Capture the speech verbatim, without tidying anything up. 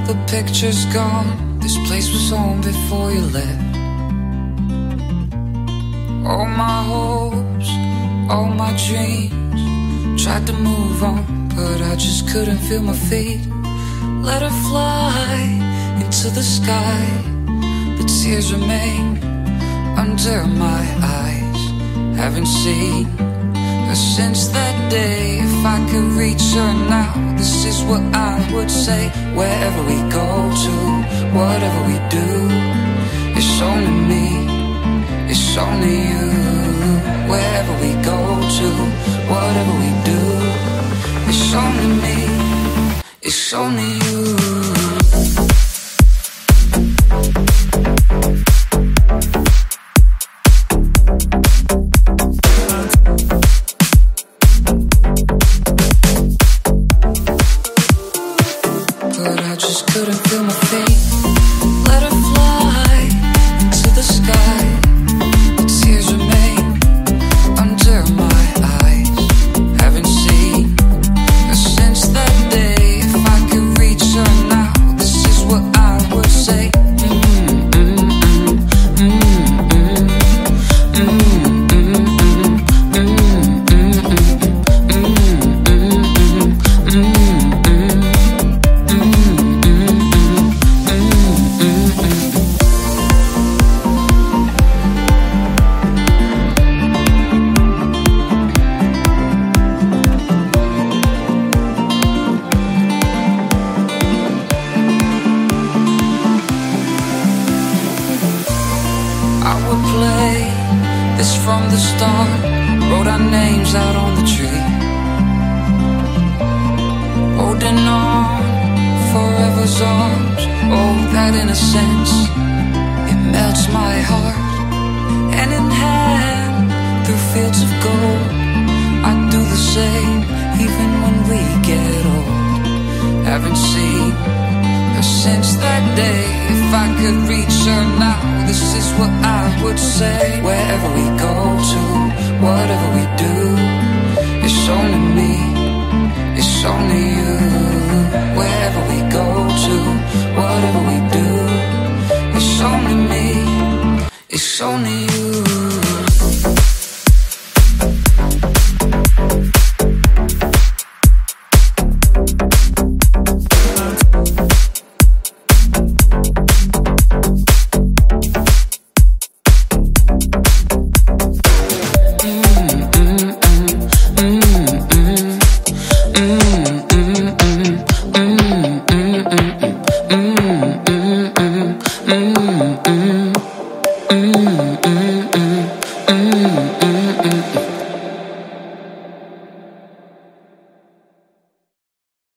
the picture's gone. This place was home before you left. All my hopes, all my dreams, tried to move on, but I just couldn't feel my feet. Let her fly into the sky, but tears remain under my eyes. Haven't seen her since that day. If I could reach her now, this is what I would say. Wherever we go to, whatever we do, it's only me, it's only you. Wherever we go to, whatever we do, it's only me, it's only you. It's only you.